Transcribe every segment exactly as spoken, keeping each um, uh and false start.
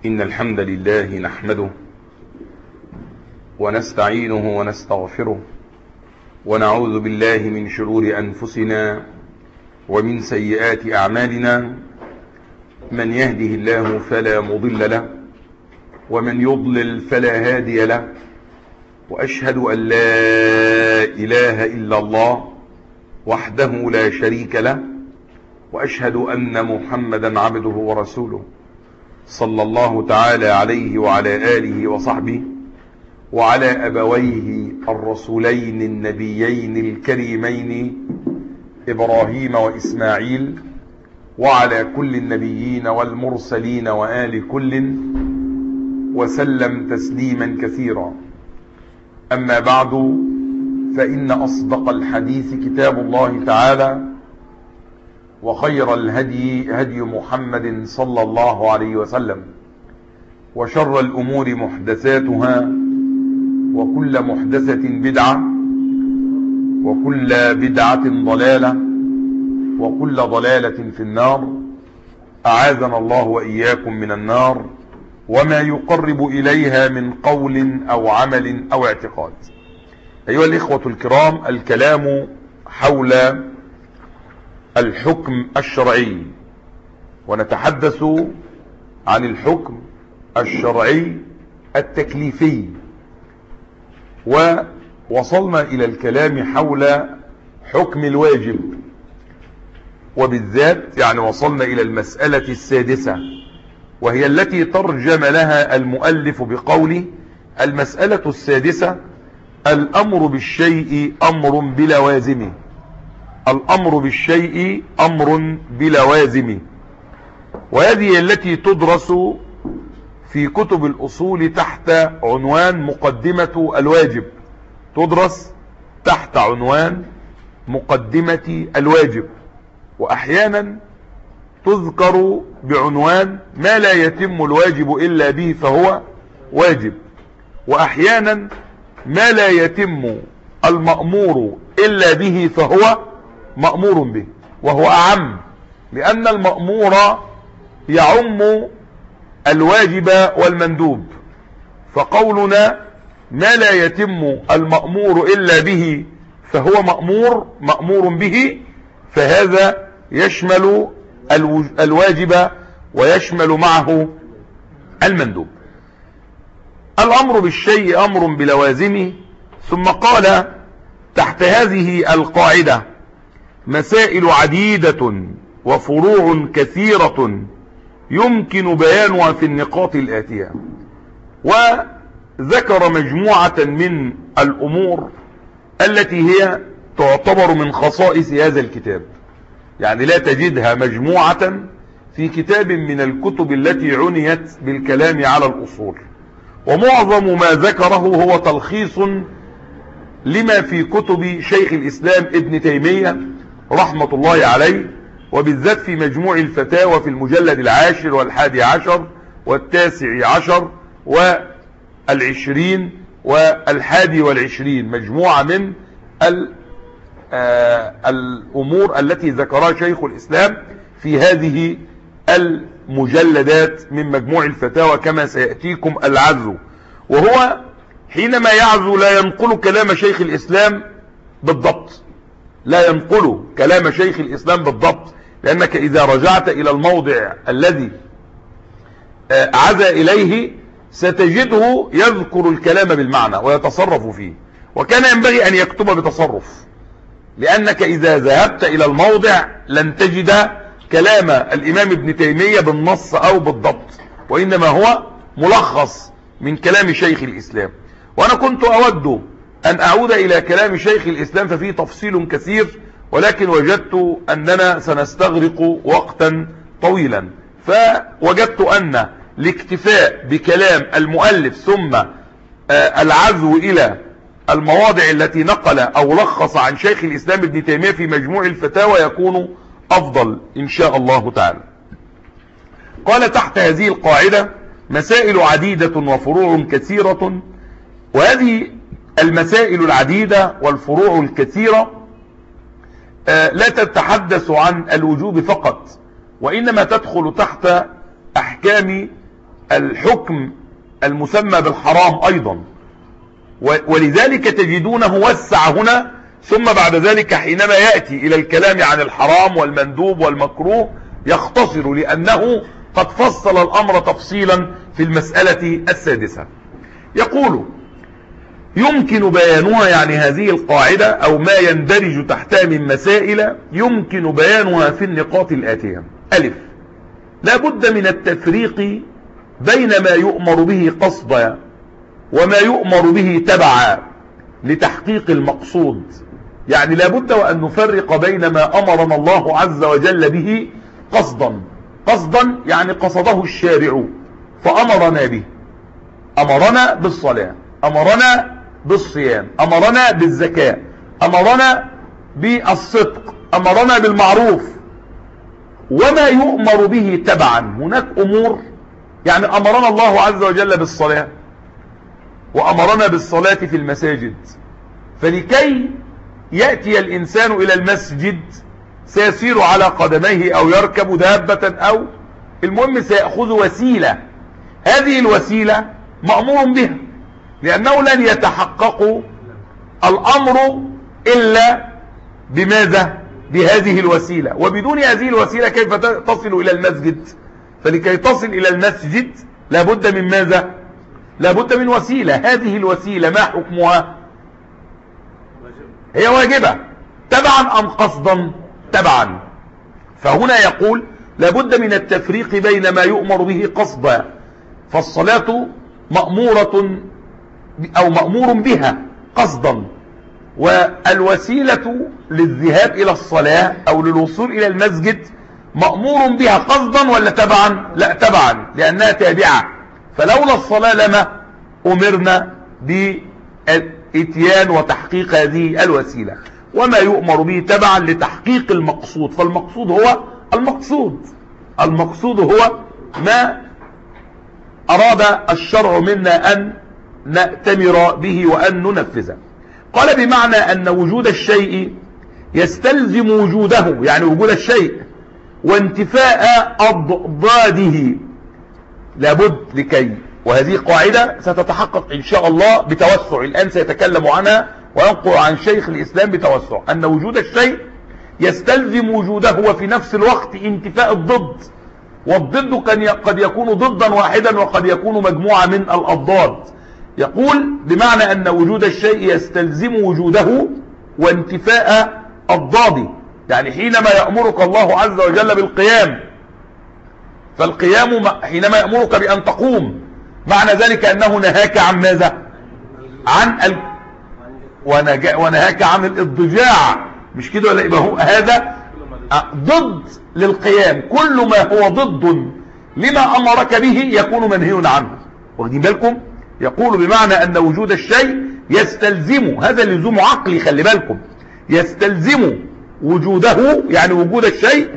إن الحمد لله نحمده ونستعينه ونستغفره ونعوذ بالله من شرور أنفسنا ومن سيئات أعمالنا. من يهده الله فلا مضل له ومن يضلل فلا هادي له، وأشهد أن لا إله إلا الله وحده لا شريك له، وأشهد أن محمدا عبده ورسوله صلى الله تعالى عليه وعلى آله وصحبه وعلى أبويه الرسولين النبيين الكريمين إبراهيم وإسماعيل، وعلى كل النبيين والمرسلين وآل كل، وسلم تسليما كثيرا. أما بعد، فإن أصدق الحديث كتاب الله تعالى، وخير الهدي هدي محمد صلى الله عليه وسلم، وشر الأمور محدثاتها، وكل محدثة بدعة، وكل بدعة ضلالة، وكل ضلالة في النار. أعاذنا الله وإياكم من النار وما يقرب إليها من قول أو عمل أو اعتقاد. أيها الإخوة الكرام، الكلام حول الحكم الشرعي، ونتحدث عن الحكم الشرعي التكليفي، ووصلنا إلى الكلام حول حكم الواجب، وبالذات يعني وصلنا إلى المسألة السادسة، وهي التي ترجم لها المؤلف بقوله: المسألة السادسة الأمر بالشيء أمر بلوازمه. الأمر بالشيء أمر بلوازمه، وهذه التي تدرس في كتب الأصول تحت عنوان مقدمة الواجب. تدرس تحت عنوان مقدمة الواجب، وأحيانا تذكر بعنوان ما لا يتم الواجب إلا به فهو واجب، وأحيانا ما لا يتم المأمور إلا به فهو مأمور به، وهو أعم، لأن المأمور يعم الواجب والمندوب. فقولنا ما لا يتم المأمور إلا به فهو مأمور مأمور به، فهذا يشمل الواجب ويشمل معه المندوب. الأمر بالشيء أمر بلوازمه. ثم قال تحت هذه القاعدة: مسائل عديدة وفروع كثيرة يمكن بيانها في النقاط الآتية. وذكر مجموعة من الأمور التي هي تعتبر من خصائص هذا الكتاب، يعني لا تجدها مجموعة في كتاب من الكتب التي عنيت بالكلام على الأصول. ومعظم ما ذكره هو تلخيص لما في كتب شيخ الإسلام ابن تيمية رحمة الله عليه، وبالذات في مجموع الفتاوى في المجلد العاشر والحادي عشر والتاسع عشر والعشرين والحادي والعشرين، مجموعة من الأمور التي ذكرها شيخ الإسلام في هذه المجلدات من مجموع الفتاوى كما سيأتيكم العزو. وهو حينما يعزو لا ينقل كلام شيخ الإسلام بالضبط، لا ينقل كلام شيخ الإسلام بالضبط، لأنك إذا رجعت إلى الموضع الذي عزى إليه ستجده يذكر الكلام بالمعنى ويتصرف فيه، وكان ينبغي أن يكتب بتصرف، لأنك إذا ذهبت إلى الموضع لن تجد كلام الإمام ابن تيمية بالنص أو بالضبط، وإنما هو ملخص من كلام شيخ الإسلام. وأنا كنت أود أن أعود إلى كلام شيخ الإسلام ففيه تفصيل كثير، ولكن وجدت أننا سنستغرق وقتا طويلا، فوجدت أن الاكتفاء بكلام المؤلف ثم العزو إلى المواضع التي نقل أو لخص عن شيخ الإسلام ابن تيمية في مجموع الفتاوى يكون أفضل إن شاء الله تعالى. قال تحت هذه القاعدة: مسائل عديدة وفروع كثيرة. وهذه المسائل العديدة والفروع الكثيرة لا تتحدث عن الوجوب فقط، وإنما تدخل تحت أحكام الحكم المسمى بالحرام أيضا، ولذلك تجدونه وسع هنا، ثم بعد ذلك حينما يأتي إلى الكلام عن الحرام والمندوب والمكروه يختصر، لأنه قد فصل الأمر تفصيلا في المسألة السادسة. يقول يمكن بيانها، يعني هذه القاعدة أو ما يندرج تحتها من مسائل يمكن بيانها في النقاط الآتية. ألف، لا بد من التفريق بين ما يؤمر به قصدا وما يؤمر به تبعا لتحقيق المقصود. يعني لا بد وأن نفرق بين ما أمرنا الله عز وجل به قصدا، قصدا يعني قصده الشارع فأمرنا به، أمرنا بالصلاة، أمرنا بالصيام، أمرنا بالزكاة، أمرنا بالصدق، أمرنا بالمعروف. وما يؤمر به تبعا، هناك أمور يعني أمرنا الله عز وجل بالصلاة وأمرنا بالصلاة في المساجد، فلكي يأتي الإنسان إلى المسجد سيسير على قدميه أو يركب دابة أو المهم سيأخذ وسيلة، هذه الوسيلة مأمور بها، لأنه لن يتحقق الأمر إلا بماذا؟ بهذه الوسيلة، وبدون هذه الوسيلة كيف تصل إلى المسجد؟ فلكي تصل إلى المسجد لابد من ماذا؟ لابد من وسيلة، هذه الوسيلة ما حكمها؟ هي واجبة تبعا أم قصدا؟ تبعا. فهنا يقول لابد من التفريق بين ما يؤمر به قصدا، فالصلاة مأمورة أو مأمور بها قصدا، والوسيلة للذهاب إلى الصلاة أو للوصول إلى المسجد مأمور بها قصدا ولا تبعا؟ لا تبعا، لأنها تابعة، فلولا الصلاة لما أمرنا بإتيان وتحقيق هذه الوسيلة. وما يؤمر به تبعا لتحقيق المقصود، فالمقصود هو المقصود المقصود هو ما أراد الشرع منا أن نأتمر به وأن ننفذه. قال بمعنى أن وجود الشيء يستلزم وجوده، يعني وجود الشيء وانتفاء أضداده لابد لكي، وهذه قاعدة ستتحقق إن شاء الله بتوسع، الآن سيتكلم عنها وينقل عن شيخ الإسلام بتوسع، أن وجود الشيء يستلزم وجوده وفي نفس الوقت انتفاء الضد، والضد قد يكون ضدا واحدا وقد يكون مجموعة من الأضداد. يقول بمعنى أن وجود الشيء يستلزم وجوده وانتفاء الضاد، يعني حينما يأمرك الله عز وجل بالقيام، فالقيام حينما يأمرك بأن تقوم معنى ذلك أنه نهاك عن ماذا؟ عن ال... ونهاك عن الاضطجاع، مش كده ولا؟ يبقى هو هذا ضد للقيام، كل ما هو ضد لما أمرك به يكون منهي عنه. واخدين بالكم؟ يقول بمعنى أن وجود الشيء يستلزم، هذا لزوم عقلي، خلي بالكم، يستلزم وجوده يعني وجود الشيء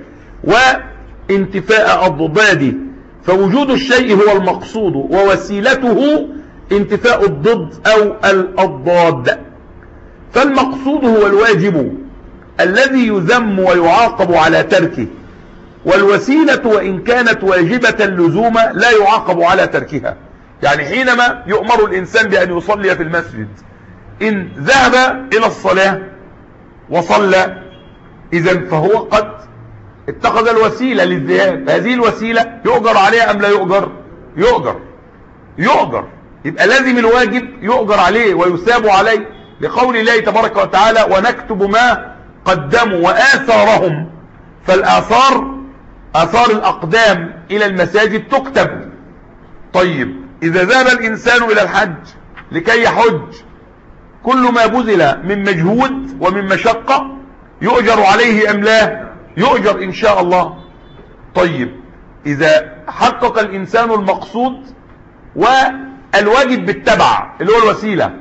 وانتفاء الضداد، فوجود الشيء هو المقصود ووسيلته انتفاء الضد أو الأضداد. فالمقصود هو الواجب الذي يذم ويعاقب على تركه، والوسيلة وإن كانت واجبة لزوما لا يعاقب على تركها. يعني حينما يؤمر الإنسان بأن يصلي في المسجد، إن ذهب إلى الصلاة وصلى إذن فهو قد اتخذ الوسيلة للذهاب، هذه الوسيلة يؤجر عليها أم لا يؤجر؟ يؤجر يؤجر يبقى لازم الواجب يؤجر عليه ويثاب عليه، لقول الله تبارك وتعالى ونكتب ما قدموا وآثارهم، فالآثار آثار الأقدام إلى المساجد تكتب. طيب إذا ذهب الإنسان إلى الحج لكي يحج، كل ما بذل من مجهود ومن مشقة يؤجر عليه أم لا؟ يؤجر إن شاء الله. طيب إذا حقق الإنسان المقصود والواجب بالتبع اللي هو الوسيلة،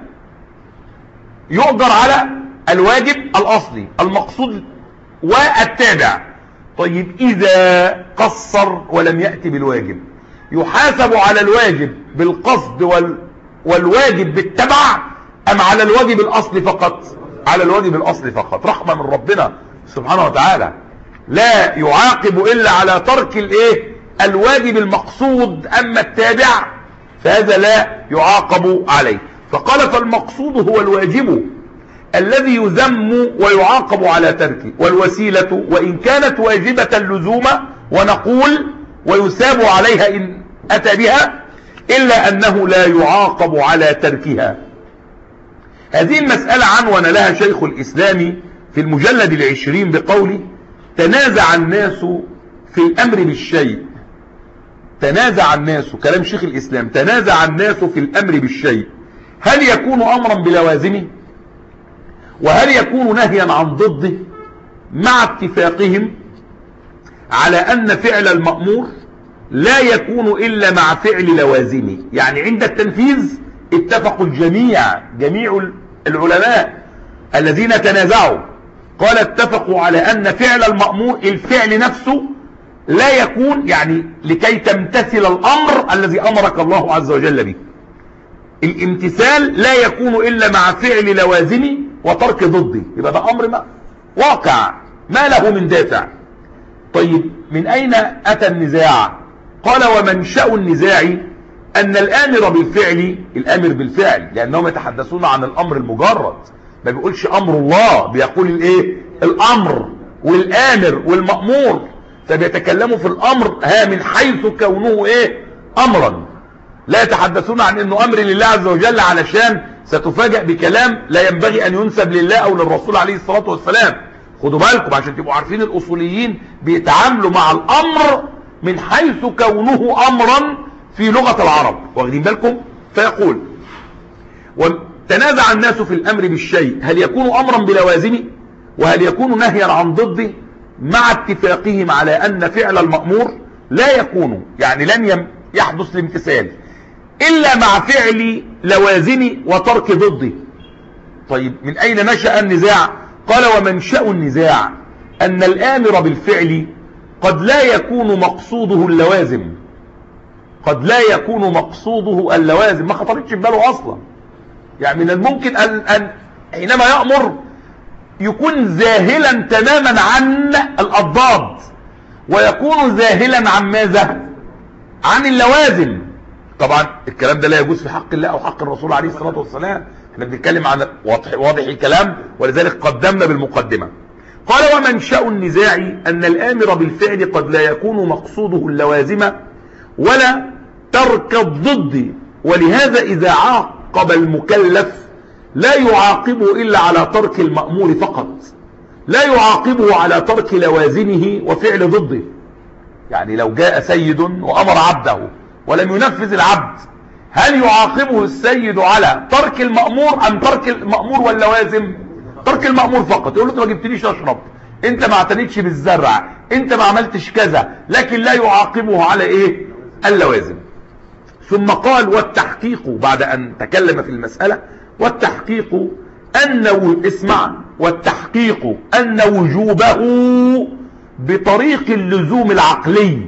يؤجر على الواجب الأصلي المقصود والتابع. طيب إذا قصر ولم يأتي بالواجب، يحاسب على الواجب بالقصد وال... والواجب بالتبع أم على الواجب الأصلي فقط؟ على الواجب الأصلي فقط، رحمة من ربنا سبحانه وتعالى، لا يعاقب إلا على ترك الايه الواجب المقصود، أما التابع فهذا لا يعاقب عليه. فقال فالمقصود هو الواجب الذي يذم ويعاقب على تركه، والوسيلة وإن كانت واجبة لزوما ونقول ويثاب عليها إن أتى بها، إلا أنه لا يعاقب على تركها. هذه المسألة عنون لها شيخ الإسلام في المجلد العشرين بقوله: تنازع الناس في الأمر بالشيء. تنازع الناس، كلام شيخ الإسلام، تنازع الناس في الأمر بالشيء، هل يكون أمرا بلوازمه؟ وهل يكون نهيا عن ضده؟ مع اتفاقهم على أن فعل المأمور لا يكون إلا مع فعل لوازمه. يعني عند التنفيذ اتفقوا الجميع، جميع العلماء الذين تنازعوا، قال اتفقوا على أن فعل المأمور الفعل نفسه لا يكون، يعني لكي تمتثل الأمر الذي أمرك الله عز وجل به، الامتثال لا يكون إلا مع فعل لوازمه وترك ضده، يبقى ده أمر ما واقع ما له من دافع. طيب من أين أتى النزاع؟ قال ومنشأ النزاع أن الآمر بالفعل، الآمر بالفعل لأنهم يتحدثون عن الأمر المجرد، ما بيقولش أمر الله، بيقول الإيه؟ الأمر والآمر والمأمور، فبيتكلموا في الأمر ها من حيث كونه إيه؟ أمرا، لا يتحدثون عن أنه أمر لله عز وجل، علشان ستفاجأ بكلام لا ينبغي أن ينسب لله أو للرسول عليه الصلاة والسلام. خدوا بالكم عشان تبقوا عارفين الأصوليين بيتعاملوا مع الأمر من حيث كونه أمرا في لغة العرب، واخدين بالكم؟ فيقول وتنازع الناس في الأمر بالشيء، هل يكون أمرا بلوازمه وهل يكون نهيا عن ضده، مع اتفاقهم على أن فعل المأمور لا يكون، يعني لن يحدث الامتثال إلا مع فعل لوازمه وترك ضده. طيب من أين نشأ النزاع؟ قال ومنشأ النزاع أن الآمر بالفعل قد لا يكون مقصوده اللوازم، قد لا يكون مقصوده اللوازم، ما خطرتش في باله أصلا. يعني من الممكن أن, أن حينما يأمر يكون ذاهلا تماما عن الأضداد، ويكون ذاهلا عن ماذا؟ عن اللوازم. طبعا الكلام ده لا يجوز في حق الله أو حق الرسول عليه الصلاة والسلام، احنا بنتكلم عن واضح, واضح الكلام، ولذلك قدمنا بالمقدمة. قال ومنشأ النزاع أن الآمر بالفعل قد لا يكون مقصوده اللوازم ولا ترك الضد، ولهذا إذا عاقب المكلف لا يعاقبه إلا على ترك المأمور فقط، لا يعاقبه على ترك لوازمه وفعل ضده. يعني لو جاء سيد وأمر عبده ولم ينفذ العبد، هل يعاقبه السيد على ترك المأمور أم ترك المأمور واللوازم؟ ترك المأمور فقط، يقول له انت ما جبتنيش اشرب، انت ما اعتنيتش بالزرع، انت ما عملتش كذا، لكن لا يعاقبه على ايه؟ اللوازم. ثم قال والتحقيق بعد ان تكلم في المسألة، والتحقيق ان اسمع والتحقيق ان وجوبه بطريق اللزوم العقلي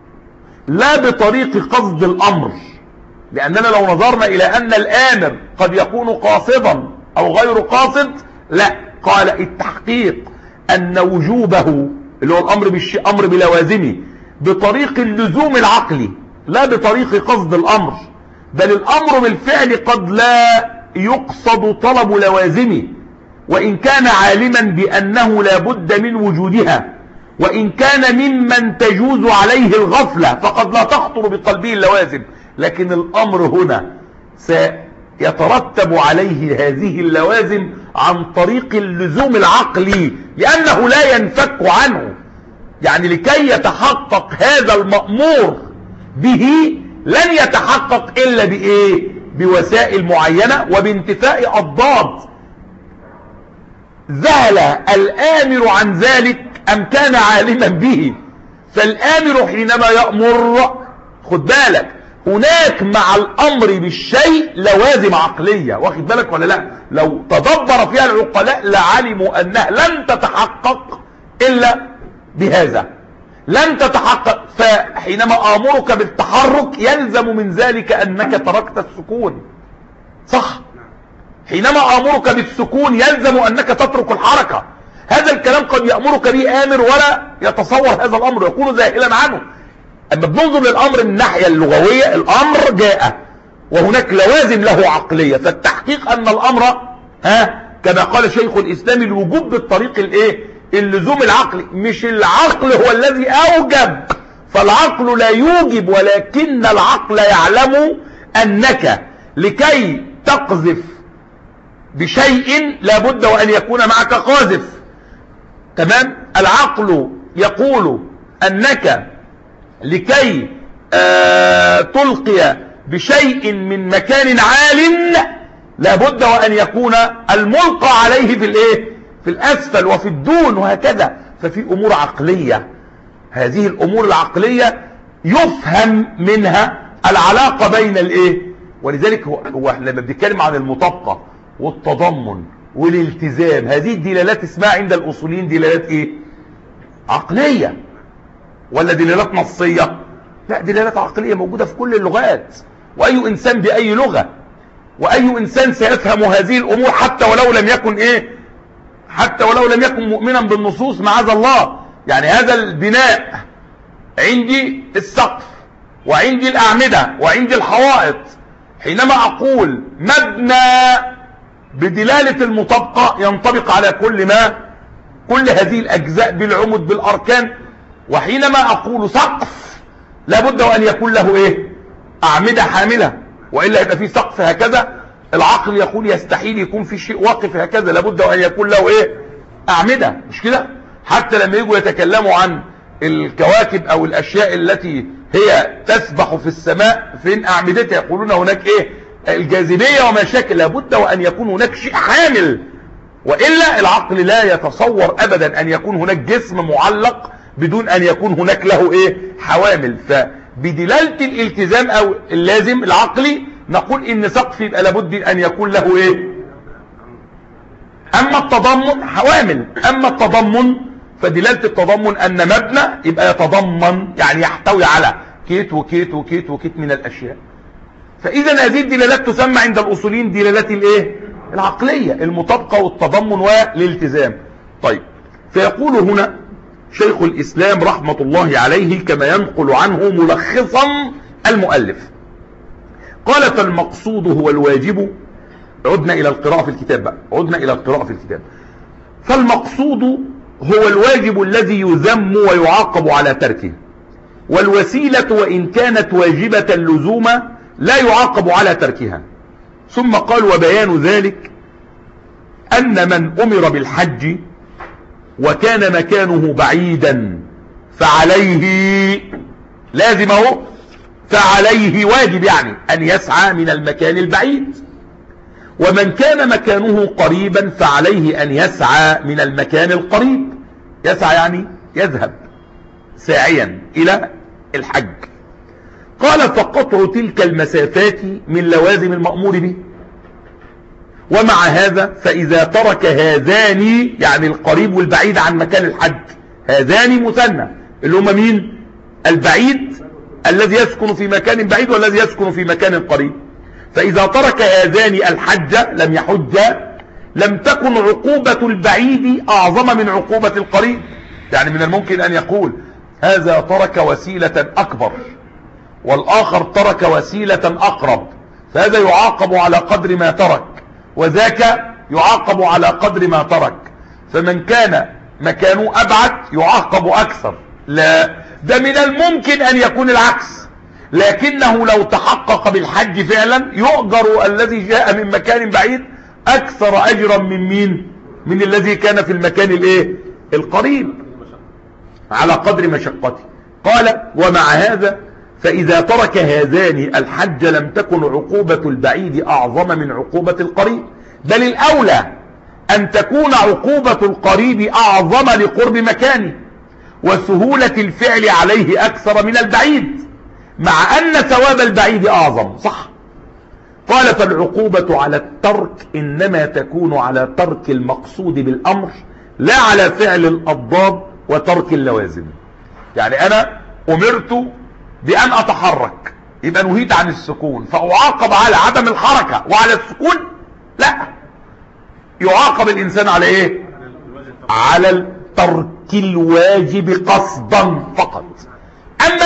لا بطريق قصد الامر، لاننا لو نظرنا الى ان الامر قد يكون قاصدا او غير قاصد، لا، قال التحقيق ان وجوبه اللي هو الامر بالشيء امر بلوازمه بطريق اللزوم العقلي لا بطريق قصد الامر، بل الامر بالفعل قد لا يقصد طلب لوازمه، وان كان عالما بانه لا بد من وجودها، وان كان ممن تجوز عليه الغفلة فقد لا تخطر بقلبه اللوازم، لكن الامر هنا سيترتب عليه هذه اللوازم عن طريق اللزوم العقلي، لانه لا ينفك عنه. يعني لكي يتحقق هذا المأمور به لن يتحقق الا بايه؟ بوسائل معينة وبانتفاء اضداد. ذهل الامر عن ذلك ام كان عالما به؟ فالامر حينما يأمر، خد بالك، هناك مع الامر بالشيء لوازم عقلية، واخد بالك ولا لا؟ لو تدبر فيها العقلاء لعلموا انها لن تتحقق الا بهذا، لن تتحقق. فحينما امرك بالتحرك يلزم من ذلك انك تركت السكون، صح؟ حينما امرك بالسكون يلزم انك تترك الحركة. هذا الكلام قد يأمرك به امر ولا يتصور هذا الامر، يكون ذاهلا عنه. اما بننظر للامر من الناحية اللغوية، الامر جاء وهناك لوازم له عقلية، فالتحقيق ان الامر ها كما قال شيخ الاسلام الوجوب بالطريق الايه اللزوم العقلي، مش العقل هو الذي اوجب، فالعقل لا يوجب، ولكن العقل يعلم انك لكي تقذف بشيء لابد وان يكون معك قاذف. تمام؟ العقل يقول انك لكي آه تلقي بشيء من مكان عال لابد وان يكون الملقى عليه في الايه في الاسفل وفي الدون وهكذا. ففي امور عقلية، هذه الامور العقلية يفهم منها العلاقة بين الايه. ولذلك هو, هو لما بنتكلم عن المطابقة والتضمن والالتزام، هذه الدلالات اسمها عند الاصوليين دلالات ايه؟ عقلية ولا دلالات نصية؟ لا، دلالات عقلية موجودة في كل اللغات، واي انسان باي لغة واي انسان سيفهم هذه الامور حتى ولو لم يكن ايه حتى ولو لم يكن مؤمنا بالنصوص معاذ الله. يعني هذا البناء عندي السقف وعندي الاعمدة وعندي الحوائط، حينما اقول مبنى بدلالة المطابقة ينطبق على كل ما كل هذه الاجزاء بالعمد بالاركان. وحينما اقول سقف لابد وان يكون له ايه؟ اعمدة حاملة، وإلا يبقى في سقف هكذا. العقل يقول يستحيل يكون في شيء واقف هكذا، لابد وأن يكون له إيه؟ أعمدة، مش كده؟ حتى لما يجوا يتكلموا عن الكواكب أو الأشياء التي هي تسبح في السماء فين أعمدتها، يقولون هناك إيه؟ الجاذبية وما شاكل، لابد وأن يكون هناك شيء حامل، وإلا العقل لا يتصور أبدا أن يكون هناك جسم معلق بدون أن يكون هناك له إيه؟ حوامل. ف بدلالة الالتزام او اللازم العقلي نقول ان سقف يبقى لابد ان يكون له ايه؟ اما التضمن حوامل. اما التضمن فدلالة التضمن ان مبنى يبقى يتضمن، يعني يحتوي على كيت وكيت وكيت وكيت من الاشياء. فاذا هذه الدلالات تسمى عند الاصوليين دلالات الايه؟ العقلية، المطابقة والتضمن والالتزام. طيب، فيقول هنا شيخ الإسلام رحمة الله عليه كما ينقل عنه ملخصا المؤلف، قال: فالمقصود هو الواجب. عدنا إلى القراءة في الكتاب بقى عدنا إلى القراءة في الكتاب فالمقصود هو الواجب الذي يذم ويعاقب على تركه، والوسيلة وإن كانت واجبة لزوما لا يعاقب على تركها. ثم قال: وبيان ذلك أن من أمر بالحج وكان مكانه بعيدا فعليه لازمه فعليه واجب، يعني أن يسعى من المكان البعيد. ومن كان مكانه قريبا فعليه أن يسعى من المكان القريب. يسعى يعني يذهب ساعيا إلى الحج. قال: فقطع تلك المسافات من لوازم المأمور به. ومع هذا فإذا ترك هذان، يعني القريب والبعيد عن مكان الحج، هذان مثنى اللي هم مين؟ البعيد الذي يسكن في مكان بعيد والذي يسكن في مكان قريب. فإذا ترك هذان الحج لم يحج، لم تكن عقوبة البعيد أعظم من عقوبة القريب. يعني من الممكن أن يقول هذا ترك وسيلة أكبر والآخر ترك وسيلة أقرب، فهذا يعاقب على قدر ما ترك وذاك يعاقب على قدر ما ترك. فمن كان مكانه أبعد يعاقب أكثر. لا، ده من الممكن أن يكون العكس، لكنه لو تحقق بالحج فعلا يؤجر الذي جاء من مكان بعيد أكثر أجرا من مين؟ من الذي كان في المكان الايه؟ القريب، على قدر مشقته. قال: ومع هذا فإذا ترك هذان الحج لم تكن عقوبة البعيد أعظم من عقوبة القريب، بل الأولى أن تكون عقوبة القريب أعظم لقرب مكانه وسهولة الفعل عليه أكثر من البعيد، مع أن ثواب البعيد أعظم. صح؟ قال: فالعقوبة على الترك إنما تكون على ترك المقصود بالأمر لا على فعل الأضداد وترك اللوازم. يعني أنا أمرت بأن أتحرك، يبقى نهيت عن السكون، فأعاقب على عدم الحركة وعلى السكون؟ لا، يعاقب الإنسان على إيه؟ على ترك الواجب قصدا فقط. أما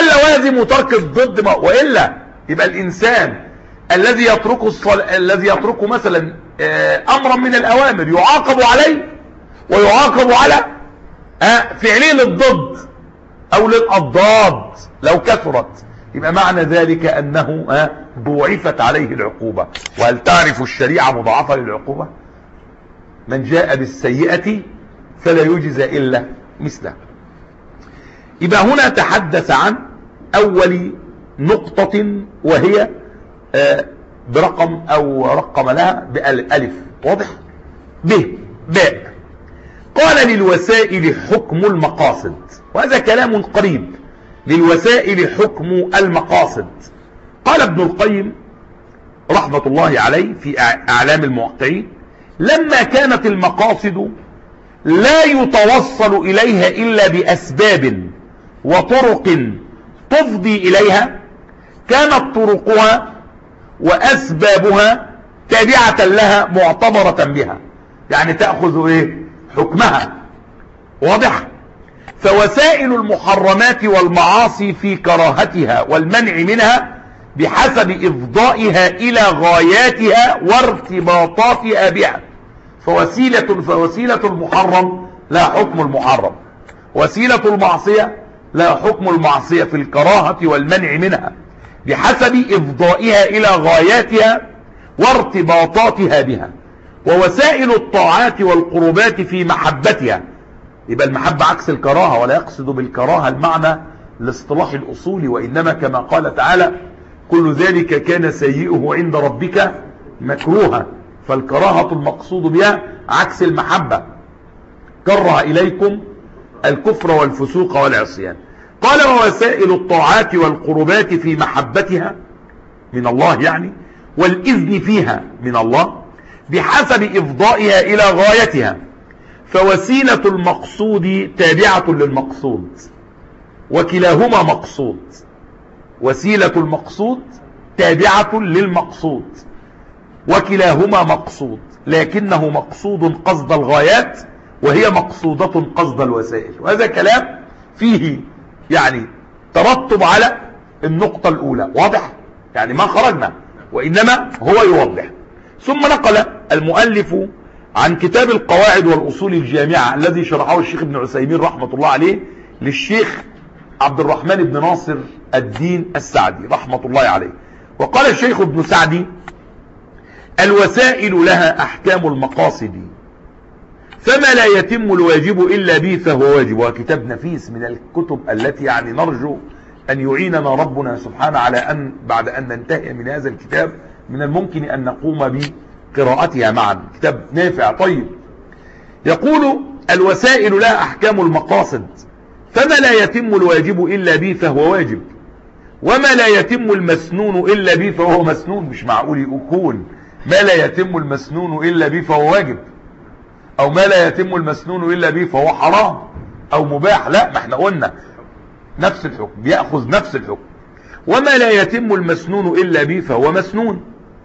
اللوازم وترك الضد، ما وإلا يبقى الإنسان الذي يترك الصل... الذي يترك مثلا أمرا من الأوامر يعاقب عليه ويعاقب على فعلين الضد أو للأضداد لو كثرت، يبقى معنى ذلك أنه ضوعفت عليه العقوبة. وهل تعرف الشريعة مضاعفة للعقوبة؟ من جاء بالسيئة فلا يجزى إلا مثله. يبقى هنا تحدث عن أول نقطة وهي برقم أو رقم لها بألف، واضح؟ ب باء. قال للوسائل حكم المقاصد، وهذا كلام قريب. للوسائل حكم المقاصد. قال ابن القيم رحمة الله عليه في أعلام الموقعين: لما كانت المقاصد لا يتوصل إليها إلا بأسباب وطرق تفضي إليها، كانت طرقها وأسبابها تابعة لها معتبرة بها، يعني تأخذ إيه؟ حكمها، واضح؟ فوسائل المحرمات والمعاصي في كراهتها والمنع منها بحسب إفضائها إلى غاياتها وارتباطاتها بها. فوسيلة فوسيلة المحرم لا حكم المحرم، وسيلة المعصية لا حكم المعصية في الكراهة والمنع منها بحسب إفضائها إلى غاياتها وارتباطاتها بها. ووسائل الطاعات والقربات في محبتها، يبقى المحبة عكس الكراهة، ولا يقصد بالكراهة المعنى الاصطلاحي الأصولي، وإنما كما قال تعالى: كل ذلك كان سيئه عند ربك مكروها. فالكراهة المقصود بها عكس المحبة، كره إليكم الكفر والفسوق والعصيان. قال: ووسائل الطاعات والقربات في محبتها من الله يعني، والإذن فيها من الله بحسب إفضائها إلى غايتها. فوسيلة المقصود تابعة للمقصود، وكلاهما مقصود. وسيلة المقصود تابعة للمقصود، وكلاهما مقصود، لكنه مقصود قصد الغايات، وهي مقصودة قصد الوسائل. وهذا كلام فيه يعني ترتب على النقطة الأولى، واضح؟ يعني ما خرجنا، وإنما هو يوضح. ثم نقل المؤلف عن كتاب القواعد والأصول الجامعة الذي شرحه الشيخ ابن عثيمين رحمة الله عليه للشيخ عبد الرحمن بن ناصر الدين السعدي رحمة الله عليه. وقال الشيخ ابن سعدي: الوسائل لها أحكام المقاصد، فما لا يتم الواجب إلا به فهو واجب. وكتاب نفيس من الكتب التي يعني نرجو أن يعيننا ربنا سبحانه على أن بعد أن ننتهي من هذا الكتاب من الممكن أن نقوم بقراءتها معا. كتاب نافع طيب. يقول: الوسائل لها أحكام المقاصد، فما لا يتم الواجب إلا به فهو واجب، وما لا يتم المسنون إلا به فهو مسنون. مش معقول يكون ما لا يتم المسنون إلا به فهو واجب، أو ما لا يتم المسنون إلا به فهو حرام أو مباح. لا، ما احنا قلنا نفس الحكم، بيأخذ نفس الحكم. وما لا يتم المسنون إلا به فهو مسنون.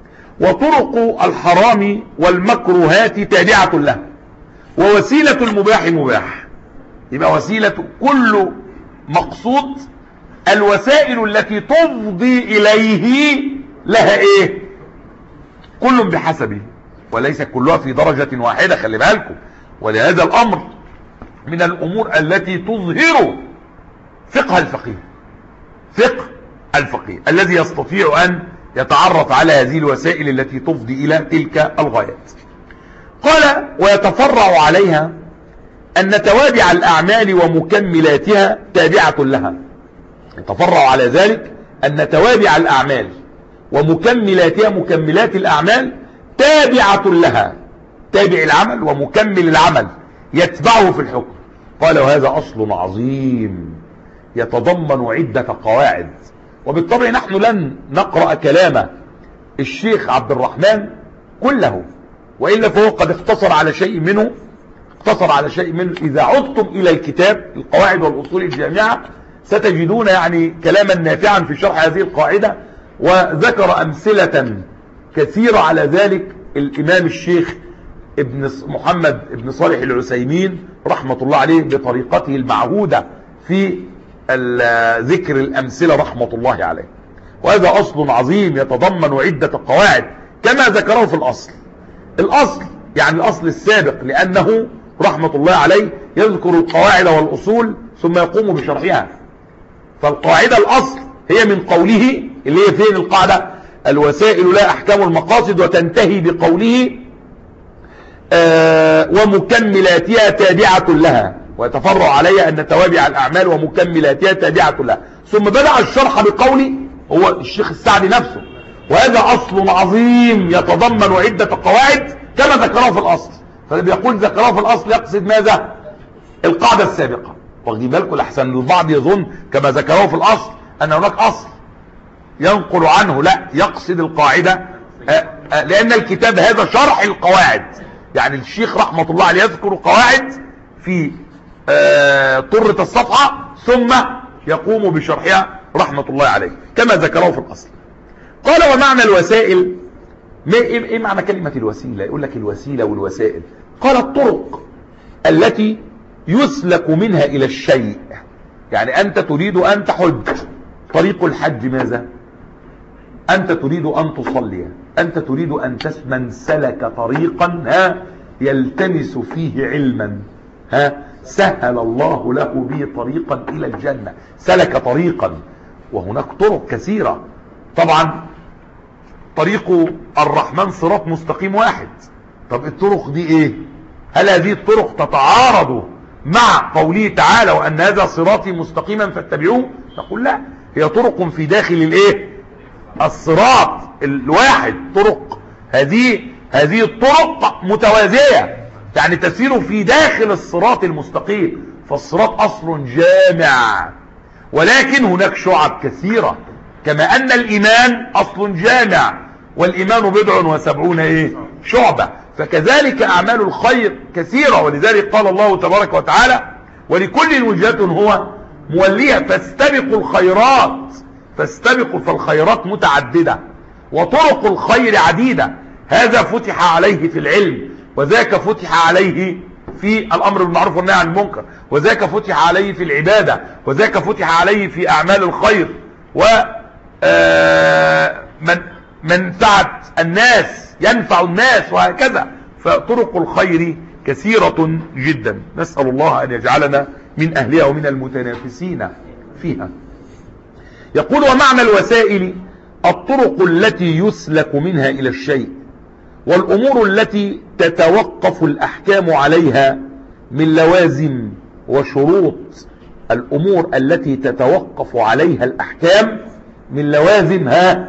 وطرق الحرام والمكروهات تابعة له، ووسيلة المباح مباح. يبقى وسيلة كل مقصود، الوسائل التي تفضي إليه لها إيه؟ كل بحسبه، وليس كلها في درجة واحدة، خلي بالكم. ولهذا الأمر من الأمور التي تظهر فقه الفقيه، فقه الفقيه الذي يستطيع أن يتعرف على هذه الوسائل التي تفضي إلى تلك الغايات. قال: ويتفرع عليها أن توابع الأعمال ومكملاتها تابعة لها. يتفرع على ذلك أن توابع الأعمال ومكملاتها، مكملات الأعمال، تابعة لها، تابع العمل ومكمل العمل يتبعه في الحكم. قال: وهذا أصل عظيم يتضمن عدة قواعد. وبالطبع نحن لن نقرأ كلام الشيخ عبد الرحمن كله، وإلا فهو قد اختصر على شيء منه اختصر على شيء منه إذا عدتم إلى الكتاب القواعد والأصول الجامعة ستجدون يعني كلاما نافعا في شرح هذه القاعدة. وذكر أمثلة كثيرة على ذلك الإمام الشيخ ابن محمد ابن صالح العثيمين رحمة الله عليه بطريقته المعهودة في ذكر الأمثلة رحمة الله عليه. وهذا أصل عظيم يتضمن عدة قواعد كما ذكره في الأصل. الأصل يعني الأصل السابق، لأنه رحمة الله عليه يذكر القواعد والأصول ثم يقوم بشرحها. فالقاعدة الأصل هي من قوله، اللي هي فين القاعدة؟ الوسائل لا أحكام المقاصد، وتنتهي بقوله آه ومكملاتها تابعة لها، ويتفرع عليها أن توابع الأعمال ومكملاتها تابعة لها. ثم بدأ الشرح بقوله هو الشيخ السعدي نفسه، وهذا أصل عظيم يتضمن عدة قواعد كما ذكره في الأصل. فالذي يقول ذكره في الأصل يقصد ماذا؟ القاعدة السابقة. واخدين بالكم لحسن البعض يظن كما ذكره في الأصل أن هناك أصل ينقل عنه، لا، يقصد القاعدة، لأن الكتاب هذا شرح القواعد. يعني الشيخ رحمة الله عليه يذكر قواعد في طرة الصفحة ثم يقوم بشرحها رحمة الله عليه كما ذكره في الأصل. قال ومعنى الوسائل، ايه معنى كلمة الوسيلة؟ يقول لك الوسيلة والوسائل. قال الطرق التي يسلك منها إلى الشيء. يعني أنت تريد أن تحج، طريق الحج ماذا؟ أنت تريد أن تصلي، أنت تريد أن من سلك طريقا ها يلتمس فيه علما ها سهل الله له به طريقا إلى الجنة. سلك طريقا، وهناك طرق كثيرة. طبعا طريق الرحمن صراط مستقيم واحد. طب الطرق دي ايه؟ هل هذه الطرق تتعارض مع قوله تعالى وأن هذا صراطي مستقيما فاتبعوه؟ نقول لا، هي طرق في داخل الايه؟ الصراط الواحد. طرق هذه هذه الطرق متوازية، يعني تسير في داخل الصراط المستقيم. فالصراط أصل جامع، ولكن هناك شعب كثيرة، كما أن الإيمان أصل جامع، والإيمان بضع وسبعون إيه؟ شعبة. فكذلك أعمال الخير كثيرة، ولذلك قال الله تبارك وتعالى ولكل وجهة هو موليها فاستبقوا الخيرات. فاستبقوا، فالخيرات متعددة وطرق الخير عديدة. هذا فتح عليه في العلم، وذاك فتح عليه في الأمر بالمعروف والنهي عن المنكر، وذاك فتح عليه في العبادة، وذاك فتح عليه في أعمال الخير ومن منفعة الناس، ينفع الناس، وهكذا. فطرق الخير كثيرة جدا، نسأل الله أن يجعلنا من أهلها ومن المتنافسين فيها. يقول ومعنى الوسائل الطرق التي يسلك منها إلى الشيء، والأمور التي تتوقف الأحكام عليها من لوازم وشروط. الأمور التي تتوقف عليها الأحكام من لوازمها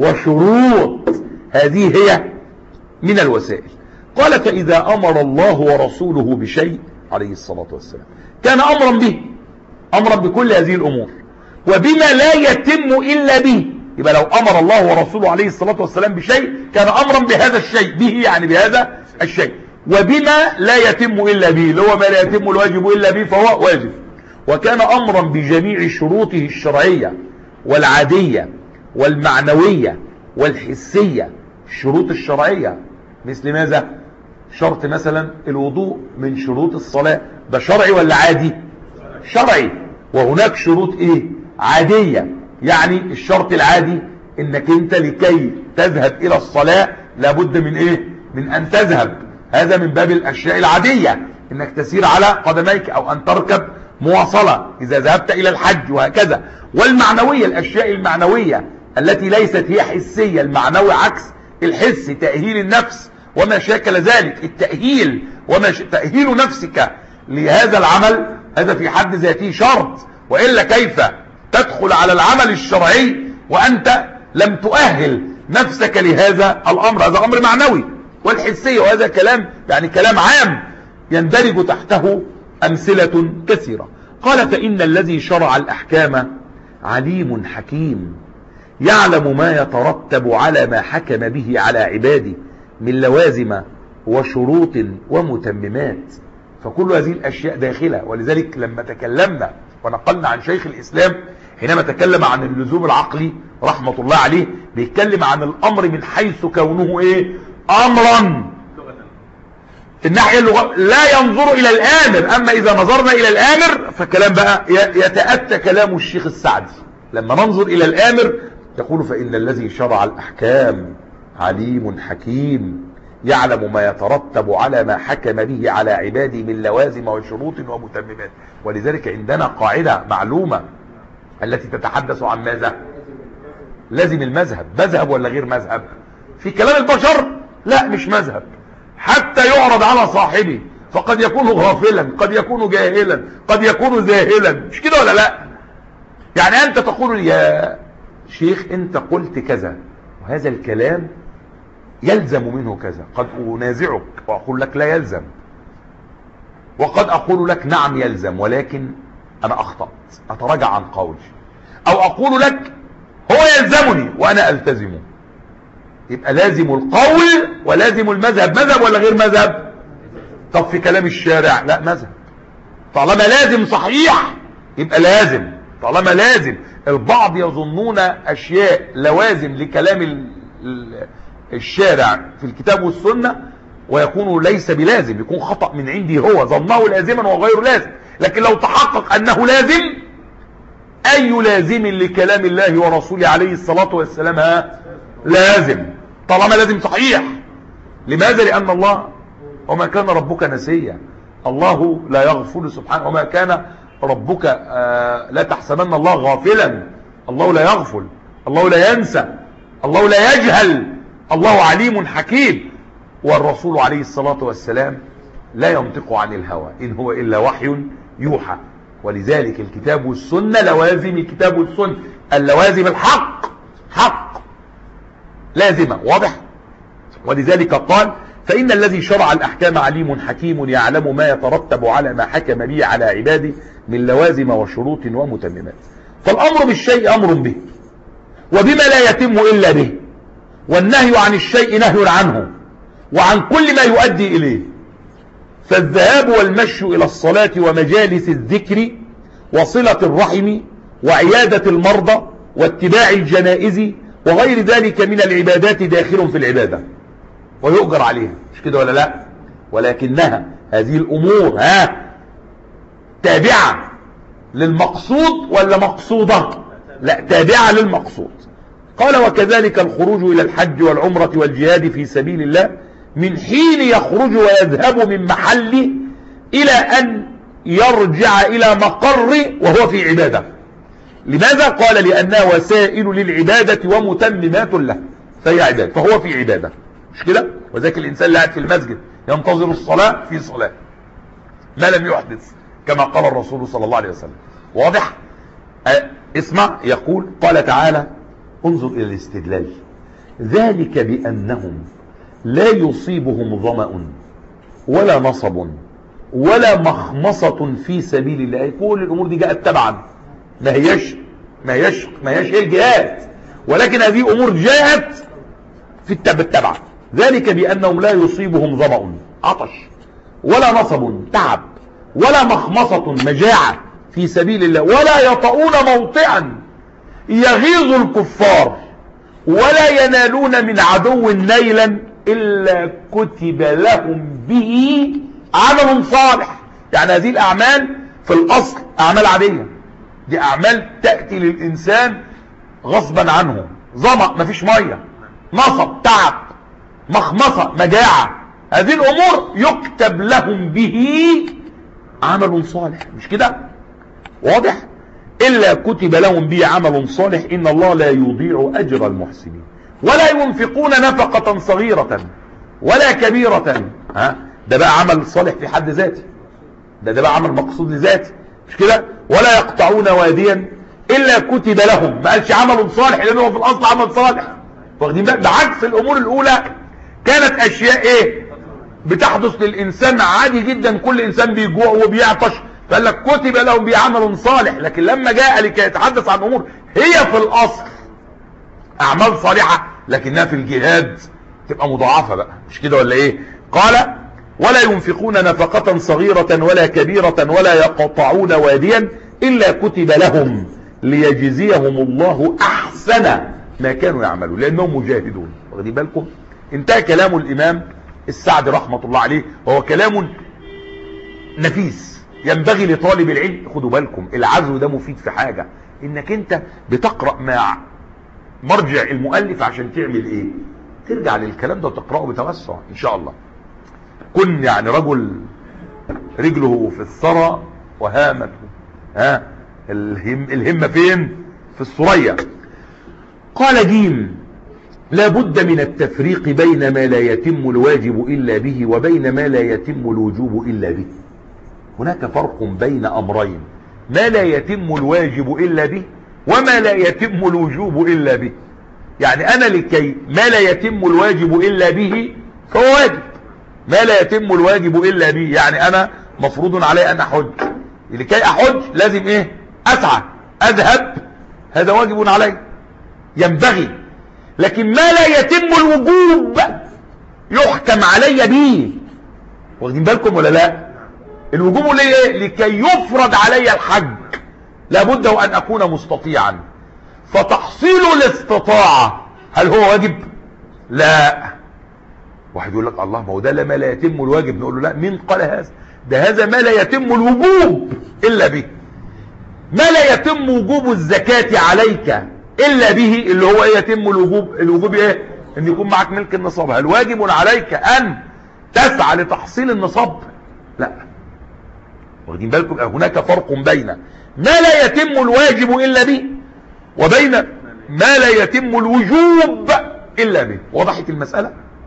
وشروط، هذه هي من الوسائل. قال فإذا أمر الله ورسوله بشيء عليه الصلاة والسلام كان أمرا به، أمرا بكل هذه الأمور، وبما لا يتم إلا به. يبقى لو أمر الله ورسوله عليه الصلاة والسلام بشيء كان أمرا بهذا الشيء، به يعني بهذا الشيء، وبما لا يتم إلا به، اللي هو ما لا يتم الواجب إلا به فهو واجب. وكان أمرا بجميع شروطه الشرعية والعادية والمعنوية والحسية. الشروط الشرعية مثل ماذا؟ شرط مثلا الوضوء من شروط الصلاة، ده شرعي ولا عادي؟ شرعي. وهناك شروط ايه؟ عادية. يعني الشرط العادي انك انت لكي تذهب الى الصلاة لابد من ايه؟ من ان تذهب، هذا من باب الاشياء العادية، انك تسير على قدميك او ان تركب مواصلة اذا ذهبت الى الحج، وهكذا. والمعنوية، الاشياء المعنوية التي ليست هي حسية. المعنوي عكس الحس، تأهيل النفس وما شاكل ذلك. التأهيل وما ش... تأهيل نفسك لهذا العمل هذا في حد ذاته شرط، وإلا كيف تدخل على العمل الشرعي وأنت لم تؤهل نفسك لهذا الأمر؟ هذا أمر معنوي. والحسية، وهذا كلام يعني كلام عام يندرج تحته أمثلة كثيرة. قال فإن الذي شرع الأحكام عليم حكيم يعلم ما يترتب على ما حكم به على عباده من لوازم وشروط ومتممات. فكل هذه الأشياء داخلة. ولذلك لما تكلمنا ونقلنا عن شيخ الإسلام حينما تكلم عن اللزوم العقلي رحمة الله عليه، بيتكلم عن الأمر من حيث كونه إيه؟ أمرا. الناحية اللغة لا ينظر إلى الآمر. أما إذا نظرنا إلى الآمر فالكلام بقى يتأتى كلام الشيخ السعدي لما ننظر إلى الآمر يقول فإن الذي شرع الأحكام عليم حكيم يعلم ما يترتب على ما حكم به على عباده من لوازم وشروط ومتممات. ولذلك عندنا قاعدة معلومة التي تتحدث عن ماذا؟ لازم المذهب. مذهب ولا غير مذهب؟ في كلام البشر لا مش مذهب، حتى يعرض على صاحبه فقد يكون غافلا، قد يكون جاهلا، قد يكون ذاهلا، مش كده ولا لا؟ يعني أنت تقول يا شيخ أنت قلت كذا وهذا الكلام يلزم منه كذا، قد أنازعك وأقول لك لا يلزم، وقد أقول لك نعم يلزم ولكن أنا أخطأت أتراجع عن قولي، أو أقول لك هو يلزمني وأنا ألتزمه. يبقى لازم القول ولازم المذهب. مذهب ولا غير مذهب؟ طب في كلام الشارع لا مذهب. طالما لازم صحيح يبقى لازم. طالما لازم، البعض يظنون أشياء لوازم لكلام الشارع في الكتاب والسنة ويكون ليس بلازم، يكون خطأ من عندي هو ظنه لازما وغير لازم. لكن لو تحقق أنه لازم، أي لازم لكلام الله ورسوله عليه الصلاة والسلام ها لازم، طالما لازم صحيح. لماذا؟ لأن الله وما كان ربك نسيا، الله لا يغفل سبحانه، وما كان ربك آه لا تحسبن الله غافلا، الله لا يغفل، الله لا ينسى، الله لا يجهل، الله عليم حكيم. والرسول عليه الصلاة والسلام لا ينطق عن الهوى إن هو إلا وحي يوحى. ولذلك الكتاب والسنة لوازم الكتاب والسنة، اللوازم الحق حق لازمة، واضح؟ ولذلك قال فإن الذي شرع الأحكام عليم حكيم يعلم ما يترتب على ما حكم به على عباده من لوازم وشروط ومتممات. فالأمر بالشيء أمر به، وبما لا يتم إلا به، والنهي عن الشيء نهي عنه وعن كل ما يؤدي إليه. فالذهاب والمشي إلى الصلاة ومجالس الذكر وصلة الرحم وعيادة المرضى واتباع الجنائز وغير ذلك من العبادات داخل في العبادة ويؤجر عليها، مش كده ولا لا؟ ولكنها هذه الأمور ها تابعة للمقصود ولا مقصودة؟ لا، تابعة للمقصود. قال وكذلك الخروج إلى الحج والعمرة والجهاد في سبيل الله من حين يخرج ويذهب من محله إلى أن يرجع إلى مقر وهو في عبادة. لماذا؟ قال لأنها وسائل للعبادة ومتممات له، فهي عبادة، فهو في عبادة، مش كده؟ وذلك الإنسان اللي قاعد في المسجد ينتظر الصلاة في صلاة ما لم يحدث، كما قال الرسول صلى الله عليه وسلم. واضح؟ أه اسمع، يقول قال تعالى انظر إلى الاستدلال، ذلك بأنهم لا يصيبهم ظمأ ولا نصب ولا مخمصة في سبيل الله. كل الأمور دي جاءت تبعا، ما هيش ما هيش ما هيش هي الجهاد، ولكن هذه أمور جاءت في التبع. ذلك بأنهم لا يصيبهم ظمأ عطش ولا نصب تعب ولا مخمصة مجاعة في سبيل الله ولا يطؤون موطئا يغيظ الكفار ولا ينالون من عدو نيلا إلا كتب لهم به عمل صالح. يعني هذه الأعمال في الأصل أعمال عادية، دي أعمال تأتي للإنسان غصبا عنه، ظمأ مفيش مية، نصب تعب، مخمصة مجاعة، هذه الأمور يكتب لهم به عمل صالح، مش كده؟ واضح؟ إلا كتب لهم به عمل صالح إن الله لا يضيع أجر المحسنين. ولا ينفقون نفقة صغيرة ولا كبيرة، ها ده بقى عمل صالح في حد ذاته، ده ده بقى عمل مقصود لذاته، مش كده؟ ولا يقطعون واديا إلا كتب لهم، ما قالش عمل صالح لأنه في الأصل عمل صالح، واخدين بالك؟ بعكس الأمور الأولى كانت أشياء إيه بتحدث للإنسان عادي جدا، كل إنسان بيجوع وبيعطش، فقال لك كتب لهم بعمل صالح. لكن لما جاء لكي يتحدث عن أمور هي في الأصل أعمال صالحة لكنها في الجهاد تبقى مضاعفة بقى، مش كده ولا إيه؟ قال ولا ينفقون نفقة صغيرة ولا كبيرة ولا يقطعون واديا إلا كتب لهم ليجزيهم الله أحسن ما كانوا يعملون لأنهم مجاهدون. واخدين بالكم؟ انتهى كلام الإمام السعدي رحمة الله عليه، وهو كلام نفيس ينبغي لطالب العلم. خدوا بالكم العزو ده مفيد في حاجة، انك انت بتقرأ مع مرجع المؤلف عشان تعمل ايه؟ ترجع للكلام ده وتقرأه بتوسع ان شاء الله. كن يعني رجل رجله في الثرى وهامته ها الهم الهمة فين؟ في الثريا. قال جيم: لا بد من التفريق بين ما لا يتم الواجب إلا به وبين ما لا يتم الوجوب إلا به. هناك فرق بين أمرين: ما لا يتم الواجب إلا به وما لا يتم الوجوب إلا به. يعني أنا لكي ما لا يتم الواجب إلا به فهو واجب، ما لا يتم الواجب إلا به يعني أنا مفروض علي أن أحج، لكي أحج لازم إيه؟ أسعى أذهب، هذا واجب علي ينبغي. لكن ما لا يتم الوجوب يحكم علي به. واخدين بالكم ولا لا؟ الوجوب ليه؟ لكي يفرض علي الحج لابد وأن أكون مستطيعا. فتحصيل الاستطاعة هل هو واجب؟ لا. واحد يقول لك الله ما هو ده ما لا يتم الواجب، نقول له لا، مين قال هذا؟ ده هذا ما لا يتم الوجوب إلا به. ما لا يتم وجوب الزكاة عليك إلا به اللي هو إيه يتم الوجوب؟ الوجوب إيه؟ إن يكون معك ملك النصاب. هل واجب عليك أن تسعى لتحصيل النصاب؟ لا. واخدين بالكم هناك فرق بين ما لا يتم الواجب إلا به وبين ما لا يتم الوجوب إلا به. وضحت المسألة؟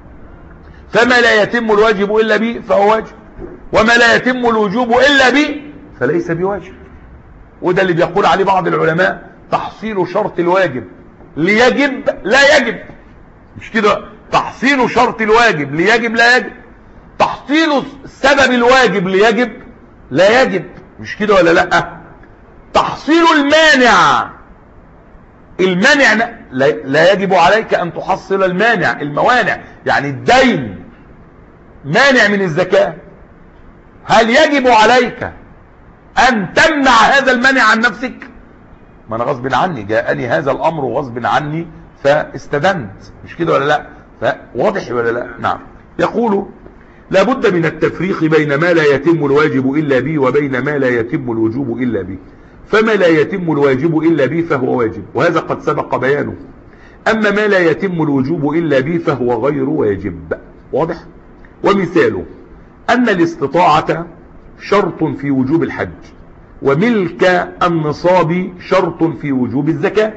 فما لا يتم الواجب إلا به فهو واجب، وما لا يتم الوجوب إلا به فليس بواجب. وده اللي بيقول عليه بعض العلماء تحصيل شرط الواجب ليجب لا يجب. مش كده؟ تحصيل شرط الواجب ليجب لا يجب، تحصيل سبب الواجب ليجب لا يجب. مش كده ولا لا؟ تحصيل المانع المانع لا يجب عليك أن تحصل المانع الموانع. يعني الدين مانع من الزكاة، هل يجب عليك أن تمنع هذا المانع عن نفسك؟ ما أنا غصب عني، جاءني هذا الأمر غصب عني فاستدنت. مش كده ولا لا؟ فواضح ولا لا؟ نعم. يقول لابد من التفريق بين ما لا يتم الواجب إلا به وبين ما لا يتم الوجوب إلا به. فما لا يتم الواجب إلا به فهو واجب، وهذا قد سبق بيانه. أما ما لا يتم الوجوب إلا به فهو غير واجب. واضح؟ ومثاله أن الاستطاعة شرط في وجوب الحج، وملك النصاب شرط في وجوب الزكاة.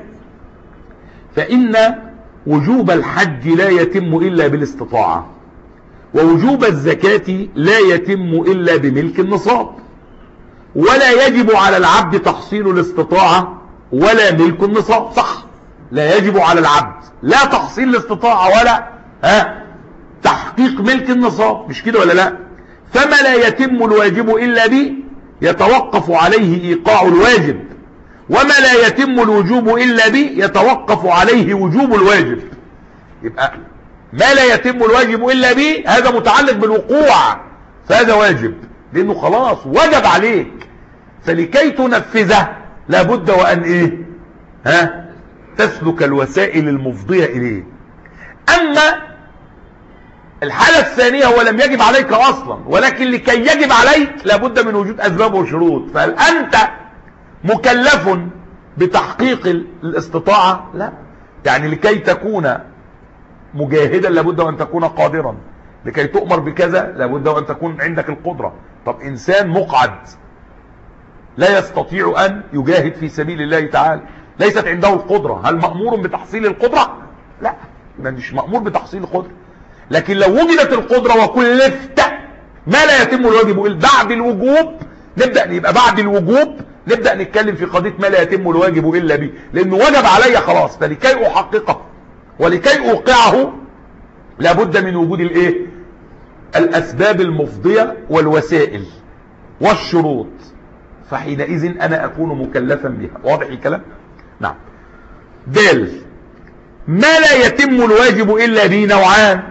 فإن وجوب الحج لا يتم إلا بالاستطاعة، ووجوب الزكاة لا يتم إلا بملك النصاب. ولا يجب على العبد تحصيل الاستطاعة ولا ملك النصاب. صح؟ لا يجب على العبد لا تحصيل الاستطاعة ولا ها تحقيق ملك النصاب. مش كده ولا لا؟ فما لا يتم الواجب إلا به يتوقف عليه إيقاع الواجب، وما لا يتم الوجوب إلا به يتوقف عليه وجوب الواجب. يبقى ما لا يتم الواجب إلا به هذا متعلق بالوقوع، فهذا واجب لأنه خلاص وجب عليك، فلكي تنفذه لابد وأن إيه ها تسلك الوسائل المفضية إليه. أما الحالة الثانية هو لم يجب عليك أصلا، ولكن لكي يجب عليك لابد من وجود أسباب وشروط. فهل أنت مكلف بتحقيق الاستطاعة؟ لا. يعني لكي تكون مجاهدا لابد وأن تكون قادرا، لكي تؤمر بكذا لابد وأن تكون عندك القدرة. طب إنسان مقعد لا يستطيع أن يجاهد في سبيل الله تعالى، ليست عنده القدرة، هل مأمور بتحصيل القدرة؟ لا، مش مأمور بتحصيل القدرة. لكن لو وجدت القدرة وكلفت ما لا يتم الواجب إلا بعد الوجوب، نبدأ يبقى بعد الوجوب نبدأ نتكلم في قضية ما لا يتم الواجب إلا به، لأنه وجب علي خلاص، فلكي أحققه ولكي أوقعه لابد من وجود الايه الأسباب المفضية والوسائل والشروط، فحينئذ أنا أكون مكلفا بها. واضح الكلام؟ نعم. دال ما لا يتم الواجب إلا به نوعان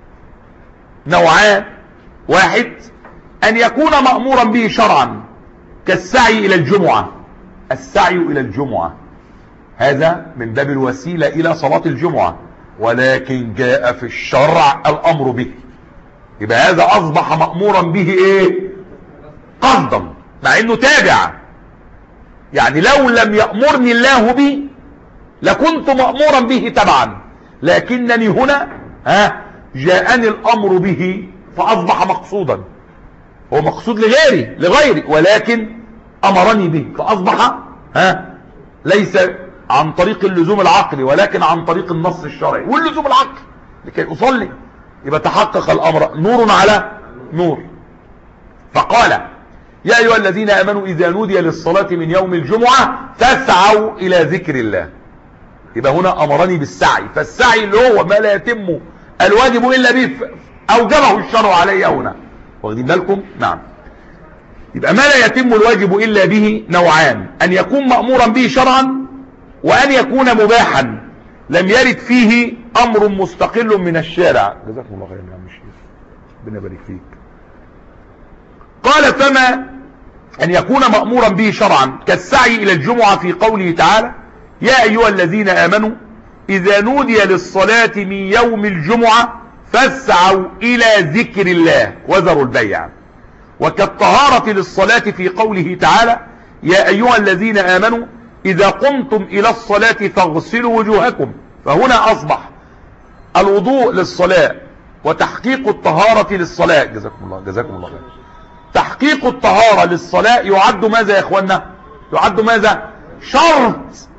نوعان واحد أن يكون مأمورا به شرعا كالسعي إلى الجمعة. السعي إلى الجمعة هذا من باب الوسيلة إلى صلاة الجمعة، ولكن جاء في الشرع الأمر به. يبقى هذا اصبح مأمورا به ايه قصدا، مع انه تابع. يعني لو لم يأمرني الله به لكنت مأمورا به تبعا، لكنني هنا ها جاءني الامر به فاصبح مقصودا. هو مقصود لغيري لغيري ولكن امرني به فاصبح ها ليس عن طريق اللزوم العقلي ولكن عن طريق النص الشرعي واللزوم العقلي لكي اصلي. يبقى تحقق الامر، نور على نور. فقال يا ايها الذين امنوا اذا نودي للصلاة من يوم الجمعة فاسعوا الى ذكر الله. يبقى هنا امرني بالسعي، فالسعي اللي هو ما لا يتم الواجب الا به اوجبه الشرع علي هنا. واخدين بالكم؟ نعم. يبقى ما لا يتم الواجب الا به نوعان: ان يكون مأمورا به شرعا، وان يكون مباحا لم يرد فيه امر مستقل من الشارع. جزاكم الله خيرا يا عم الشيخ، ربنا يبارك فيك. قال فما ان يكون مأمورا به شرعا كالسعي الى الجمعة في قوله تعالى يا ايها الذين امنوا اذا نودي للصلاة من يوم الجمعة فاسعوا الى ذكر الله وذروا البيع. وكالطهارة للصلاة في قوله تعالى يا ايها الذين امنوا اذا قمتم الى الصلاة فاغسلوا وجوهكم. فهنا اصبح الوضوء للصلاة وتحقيق الطهارة للصلاة. جزاكم الله جزاكم الله خير. تحقيق الطهارة للصلاة يعد ماذا يا اخوانا؟ يعد ماذا؟ شرط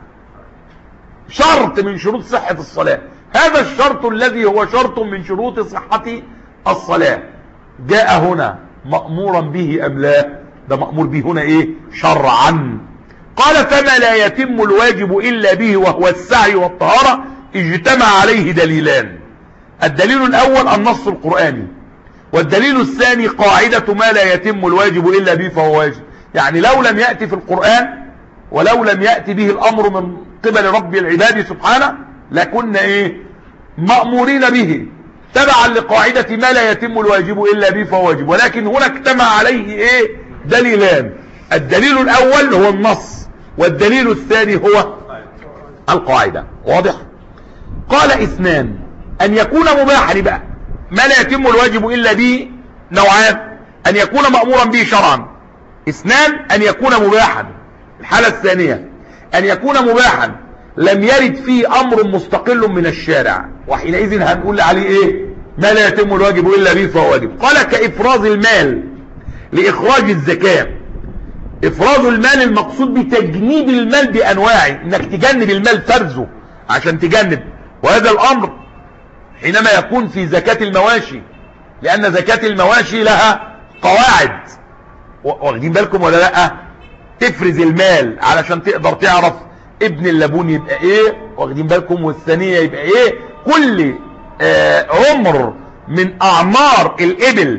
شرط من شروط صحة الصلاة. هذا الشرط الذي هو شرط من شروط صحة الصلاة جاء هنا مأمورا به ام لا؟ ده مأمور به هنا ايه؟ شرعا. قال فما لا يتم الواجب الا به وهو السعي والطهارة اجتمع عليه دليلان: الدليل الاول النص القرآني، والدليل الثاني قاعدة ما لا يتم الواجب الا به فهو واجب. يعني لو لم يأتي في القرآن ولو لم يأتي به الامر من قبل رب العباد سبحانه لكنا ايه؟ مأمورين به تبعا لقاعدة ما لا يتم الواجب الا به فهو واجب. ولكن هنا اجتمع عليه ايه؟ دليلان: الدليل الاول هو النص، والدليل الثاني هو القاعدة. واضح؟ قال اثنان: ان يكون مباحا. بقى ما لا يتم الواجب الا به نوعان: ان يكون مأمورا به شرعا. اثنان: ان يكون مباحا. الحالة الثانية ان يكون مباحا لم يرد فيه امر مستقل من الشارع، وحينئذ هنقول عليه ايه؟ ما لا يتم الواجب الا به فهو واجب. قال كافراز المال لاخراج الزكاة. افراز المال المقصود بتجنيب المال بانواعه، انك تجنب المال فرزه عشان تجنب. وهذا الامر حينما يكون في زكاة المواشي، لان زكاة المواشي لها قواعد. واخدين بالكم ولا لا؟ تفرز المال علشان تقدر تعرف ابن اللبون يبقى ايه، واخدين بالكم، والثانية يبقى ايه. كل آه عمر من اعمار الابل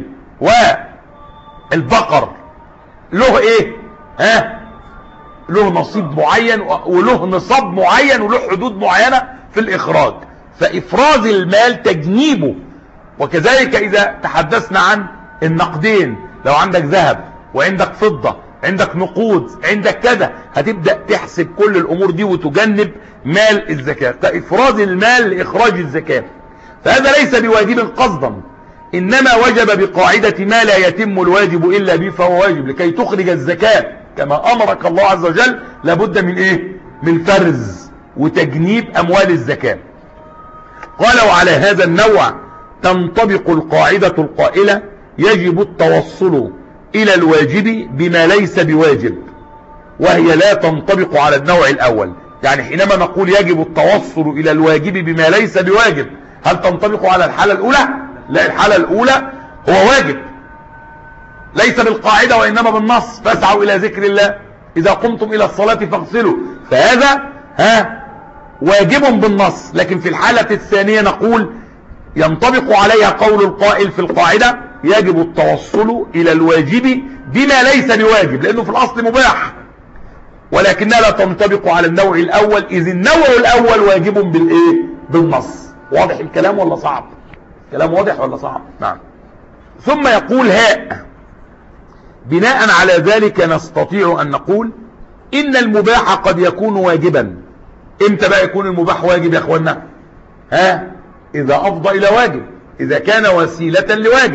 والبقر له ايه؟ ها له نصيب معين وله نصاب معين وله حدود معينة في الاخراج. فافراز المال تجنيبه. وكذلك اذا تحدثنا عن النقدين، لو عندك ذهب وعندك فضة عندك نقود عندك كذا، هتبدأ تحسب كل الامور دي وتجنب مال الزكاة. فافراز المال لاخراج الزكاة، فهذا ليس بواجب قصدا، انما وجب بقاعدة ما لا يتم الواجب الا به فهو واجب. لكي تخرج الزكاة كما امرك الله عز وجل لابد من ايه؟ من فرز وتجنيب اموال الزكاة. قال وعلى هذا النوع تنطبق القاعدة القائلة يجب التوصل الى الواجب بما ليس بواجب، وهي لا تنطبق على النوع الاول. يعني حينما نقول يجب التوصل الى الواجب بما ليس بواجب، هل تنطبق على الحالة الاولى؟ لا، الحالة الاولى هو واجب ليس بالقاعدة وانما بالنص: فاسعوا الى ذكر الله اذا قمتم الى الصلاة فاغسلوا. فهذا ها واجب بالنص. لكن في الحالة الثانية نقول ينطبق عليها قول القائل في القاعدة يجب التوصل الى الواجب بما ليس بواجب، لانه في الاصل مباح، ولكنها لا تنطبق على النوع الاول، اذ النوع الاول واجب بالايه؟ بالنص. واضح الكلام ولا صعب؟ كلام واضح ولا صعب؟ نعم. ثم يقول هاء: بناء على ذلك نستطيع ان نقول ان المباح قد يكون واجبا. امتى بقى يكون المباح واجب يا اخوانا؟ ها اذا افضى الى واجب، اذا كان وسيلة لواجب.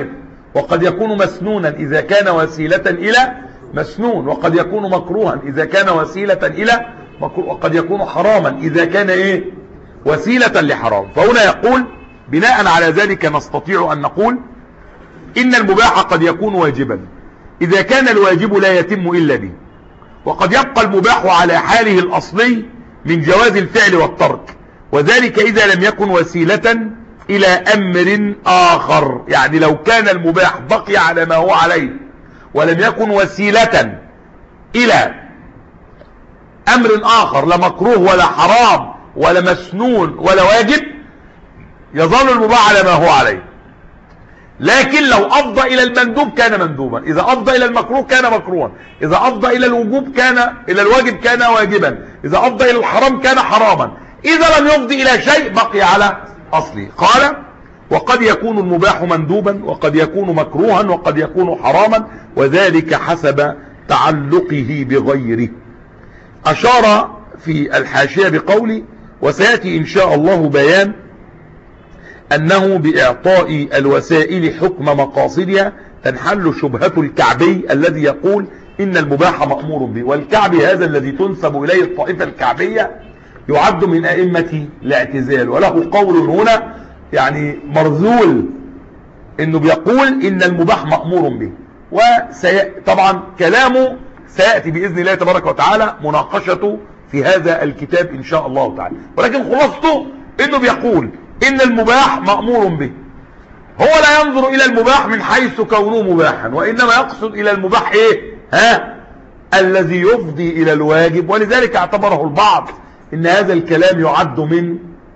وقد يكون مسنونا إذا كان وسيلة إلى مسنون، وقد يكون مكروها إذا كان وسيلة إلى مكروه، وقد يكون حراما إذا كان إيه وسيلة لحرام. فهنا يقول بناء على ذلك نستطيع أن نقول إن المباح قد يكون واجبا إذا كان الواجب لا يتم إلا به، وقد يبقى المباح على حاله الأصلي من جواز الفعل والترك، وذلك إذا لم يكن وسيلة إلى أمر آخر. يعني لو كان المباح بقي على ما هو عليه ولم يكن وسيلة إلى أمر آخر، لا مكروه ولا حرام ولا مسنون ولا واجب، يظل المباح على ما هو عليه. لكن لو أفضى إلى المندوب كان مندوبا، إذا أفضى إلى المكروه كان مكروها، إذا أفضى إلى الوجوب كان إلى الواجب كان واجبا، إذا أفضى إلى الحرام كان حراما، إذا لم يفضي إلى شيء بقي على أصله. قال وقد يكون المباح مندوبا وقد يكون مكروها وقد يكون حراما، وذلك حسب تعلقه بغيره. أشار في الحاشية بقوله وسيأتي إن شاء الله بيان أنه بإعطاء الوسائل حكم مقاصدها تنحل شبهة الكعبي الذي يقول إن المباح مأمور به. والكعبي هذا الذي تنسب إليه الطائفة الكعبية يعد من أئمة الاعتزال، وله قول هنا يعني مرذول إنه بيقول إن المباح مأمور به. وطبعا كلامه سيأتي بإذن الله تبارك وتعالى مناقشته في هذا الكتاب إن شاء الله تعالى، ولكن خلاصته إنه بيقول إن المباح مأمور به. هو لا ينظر إلى المباح من حيث كونه مباحا، وإنما يقصد إلى المباح إيه ها الذي يفضي إلى الواجب. ولذلك اعتبره البعض إن هذا الكلام يعد من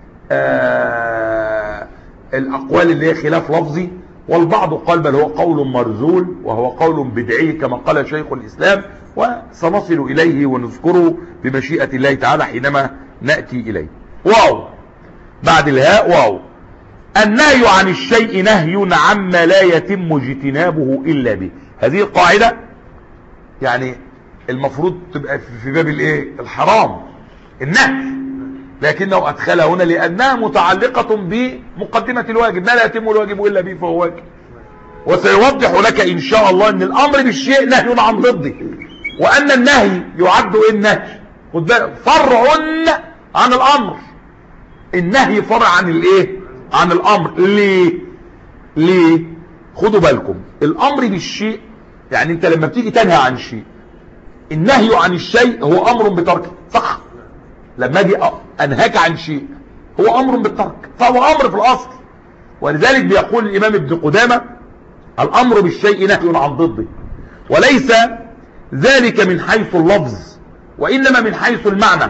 آه الأقوال اللي هي خلاف لفظي، والبعض قال بل هو قول مرذول وهو قول بدعي كما قال شيخ الإسلام، وسنصل إليه ونذكره بمشيئة الله تعالى حينما نأتي إليه. واو بعد الهاء واو. النهي عن الشيء نهي عما لا يتم اجتنابه إلا به. هذه القاعدة يعني المفروض تبقى في باب الايه الحرام النهي، لكنه أدخلها هنا لأنها متعلقة بمقدمة الواجب، ما لا يتم الواجب إلا به فهو واجب. وسيوضح لك إن شاء الله أن الأمر بالشيء نهي عن ضده، وأن النهي يعد إيه النهي خد بالك فرع عن الأمر. النهي فرع عن الايه عن الامر. ليه ليه خدوا بالكم الامر بالشيء يعني انت لما بتيجي تنهى عن شيء، النهي عن الشيء هو امر بتركه صح. لما اجي انهاك عن شيء هو امر بالترك، فهو امر في الاصل. ولذلك بيقول الامام ابن قدامة الامر بالشيء نهي عن ضده، وليس ذلك من حيث اللفظ وانما من حيث المعنى.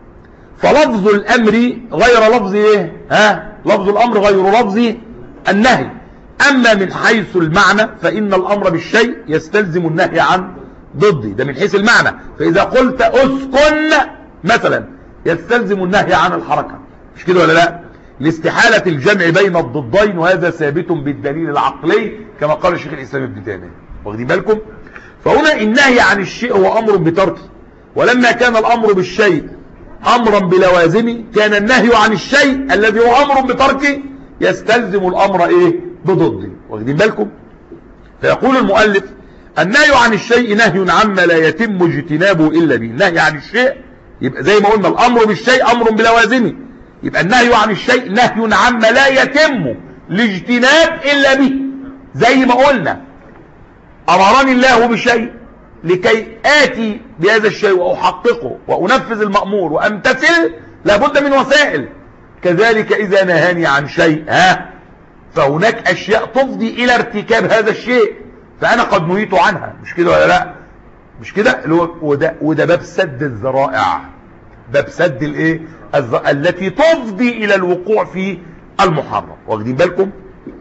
فلفظ الامر غير لفظ ايه ها لفظ الامر غير لفظ النهي. اما من حيث المعنى فان الامر بالشيء يستلزم النهي عن ضده، ده من حيث المعنى. فاذا قلت اسكن مثلا يستلزم النهي عن الحركة، مش كده ولا لا؟ لاستحالة الجمع بين الضدين، وهذا ثابت بالدليل العقلي كما قال الشيخ الاسلام ابن تيمية. واخدين بالكم؟ فهنا النهي عن الشيء هو امر بتركه، ولما كان الامر بالشيء امرا بلوازمه كان النهي عن الشيء الذي هو امر بتركه يستلزم الامر ايه بضده. واخدين بالكم؟ فيقول المؤلف النهي عن الشيء نهي عما لا يتم اجتنابه الا به. النهي عن الشيء يبقى زي ما قلنا الامر بالشيء امر بلوازمه، يبقى النهي عن الشيء نهي عما لا يتم الاجتناب الا به. زي ما قلنا امرني الله بشيء لكي آتي بهذا الشيء وأحققه وأنفذ المأمور وأمتثل لابد من وسائل. كذلك إذا نهاني عن شيء ها فهناك أشياء تفضي إلى ارتكاب هذا الشيء، فأنا قد نهيت عنها، مش كده ولا لا؟ مش كده؟ وده, وده باب سد الذرائع، باب سد الايه التي تفضي إلى الوقوع في المحرم. واخدين بالكم؟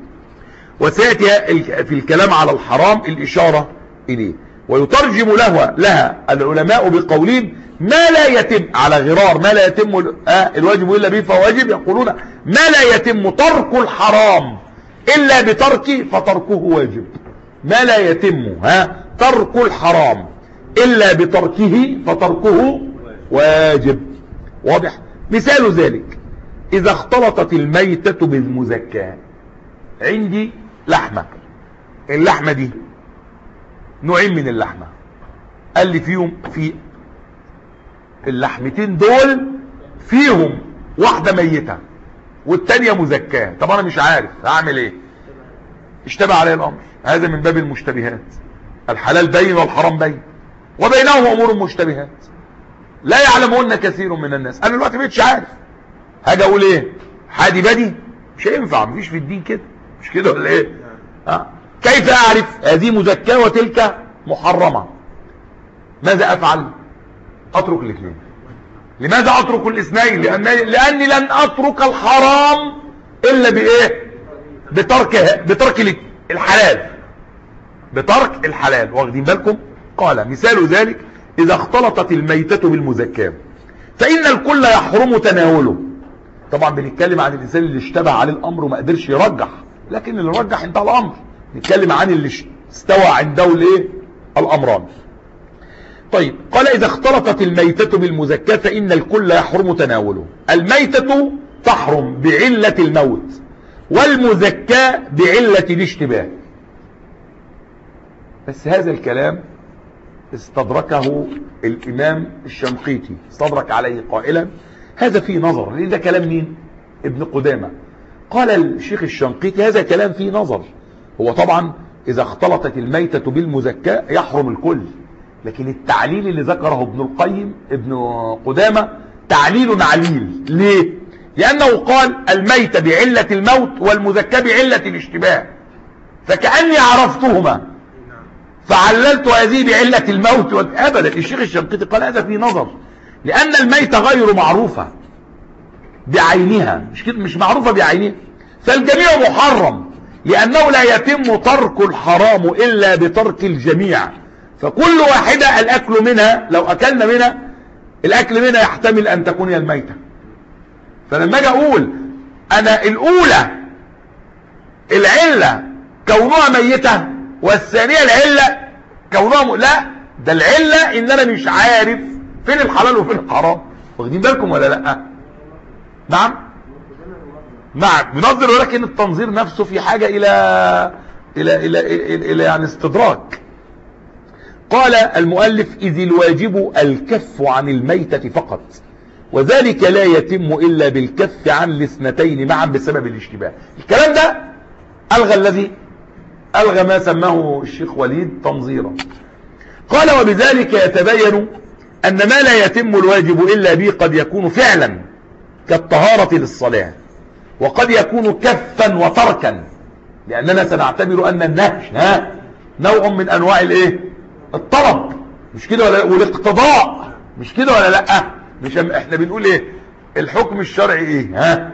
وسيأتي في الكلام على الحرام الإشارة إليه. ويترجم له لها العلماء بقولين ما لا يتم على غرار ما لا يتم الواجب إلا به فهو واجب، يقولون ما لا يتم ترك الحرام إلا بتركه فتركه واجب. ما لا يتم ها ترك الحرام إلا بتركه فتركه واجب. واضح؟ مثال ذلك إذا اختلطت الميتة بالمزكاة. عندي لحمة اللحمة دي نوعين من اللحمة، قال لي فيهم في اللحمتين دول فيهم واحدة ميتة والتانية مزكاة. طب انا مش عارف هعمل ايه، اشتبه علي الامر. هذا من باب المشتبهات، الحلال بين والحرام بين وبينهما امور مشتبهات لا يعلمهن كثير من الناس. انا دلوقتي مش عارف هاجي اقول ايه، حادي بدي، مش هينفع، مفيش في الدين كده، مش كده ولا ايه؟ ها؟ كيف اعرف هذه مزكاة وتلك محرمة؟ ماذا افعل؟ اترك الاثنين. لماذا اترك الاثنين؟ لأن لاني لن اترك الحرام الا بايه؟ بترك بترك الحلال، بترك الحلال. واخدين بالكم؟ قال مثال ذلك اذا اختلطت الميتة بالمزكاة فان الكل يحرم تناوله. طبعا بنتكلم عن الانسان اللي اشتبه عليه الامر وما قدرش يرجح، لكن اللي رجح انتهى الامر. نتكلم عن اللي استوى عنده الايه؟ الامران. طيب قال اذا اختلطت الميتة بالمزكاة فان الكل يحرم تناوله. الميتة تحرم بعلة الموت والمزكاة بعلة الاشتباه. بس هذا الكلام استدركه الامام الشنقيطي، استدرك عليه قائلا هذا فيه نظر. ليه ده كلام مين؟ ابن قدامة. قال الشيخ الشنقيطي هذا كلام فيه نظر. هو طبعا اذا اختلطت الميتة بالمزكاة يحرم الكل، لكن التعليل اللي ذكره ابن القيم ابن قدامة تعليل عليل. ليه؟ لانه قال الميتة بعلة الموت والمزكاة بعلة الاشتباه، فكأني عرفتهما فعللت هذه بعلة الموت. ابدا، الشيخ الشنقيطي قال هذا فيه نظر، لان الميتة غير معروفة بعينها، مش كده، مش معروفة بعينها، فالجميع محرم، لانه لا يتم ترك الحرام الا بترك الجميع. فكل واحدة الاكل منها، لو اكلنا منها الاكل منها يحتمل ان تكون هي الميتة. فلما اجي اقول انا الاولى العلة كونها ميتة والثانية العلة كونها م... لا، ده العلة ان انا مش عارف فين الحلال وفين الحرام. واخدين بالكم ولا لا؟ نعم نعم بنظر، ولكن التنظير نفسه في حاجة الى الى الى الى, إلى يعني استدراك. قال المؤلف اذ الواجب الكف عن الميتة فقط، وذلك لا يتم الا بالكف عن الاثنتين معا بسبب الاشتباه. الكلام ده الغى الذي الغى ما سماه الشيخ وليد تنظيرا. قال وبذلك يتبين ان ما لا يتم الواجب الا به قد يكون فعلا كالطهارة للصلاة، وقد يكون كفا وتركا، لاننا سنعتبر ان النهي ها نوع من انواع الايه؟ الطلب، مش كده ولا؟ والاقتضاء، مش كده ولا لا؟ مش احنا بنقول ايه الحكم الشرعي ايه؟ ها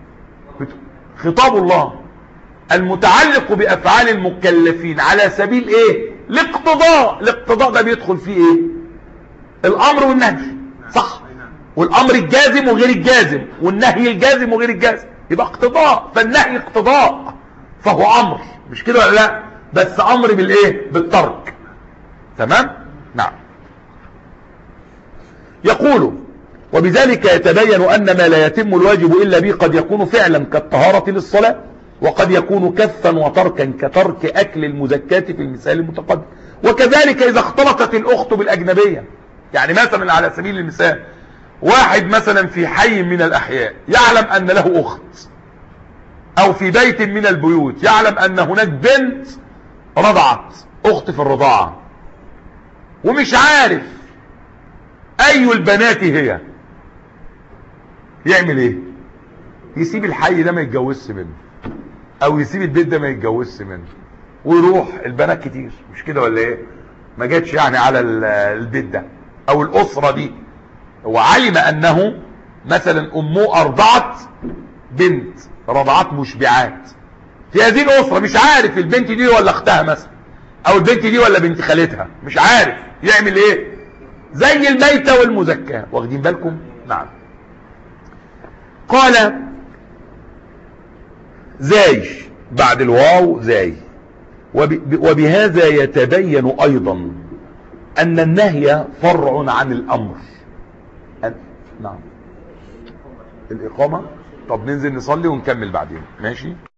خطاب الله المتعلق بافعال المكلفين على سبيل ايه؟ الاقتضاء. الاقتضاء ده بيدخل فيه ايه؟ الامر والنهي، صح؟ والامر الجازم وغير الجازم، والنهي الجازم وغير الجازم، يبقى اقتضاء. فالنهي اقتضاء فهو امر، مش كده ولا لا؟ بس امر بالايه؟ بالترك. تمام؟ نعم. يقول وبذلك يتبين ان ما لا يتم الواجب الا به قد يكون فعلا كالطهارة للصلاة، وقد يكون كفا وتركا كترك اكل المزكاة في المثال المتقدم. وكذلك اذا اختلطت الاخت بالاجنبية، يعني مثلا على سبيل المثال واحد مثلا في حي من الاحياء يعلم ان له اخت، او في بيت من البيوت يعلم ان هناك بنت رضعت، اخت في الرضاعة، ومش عارف اي البنات هي، يعمل ايه؟ يسيب الحي ده ما يتجوزش منه، او يسيب البيت ده ما يتجوزش منه، ويروح. البنات كتير، مش كده ولا ايه؟ ما جاتش يعني على البيت ده او الاسرة دي، وعلم انه مثلا امه ارضعت بنت رضعات مشبعات في هذه الاسرة، مش عارف البنت دي ولا اختها مثلا، او البنت دي ولا بنت خالتها، مش عارف، يعمل ايه؟ زي الميتة والمزكاة. واخدين بالكم؟ نعم. قال زاي بعد الواو زاي. وبهذا يتبين ايضا ان النهي فرع عن الامر. أن... نعم. الاقامة. طب ننزل نصلي ونكمل بعدين، ماشي؟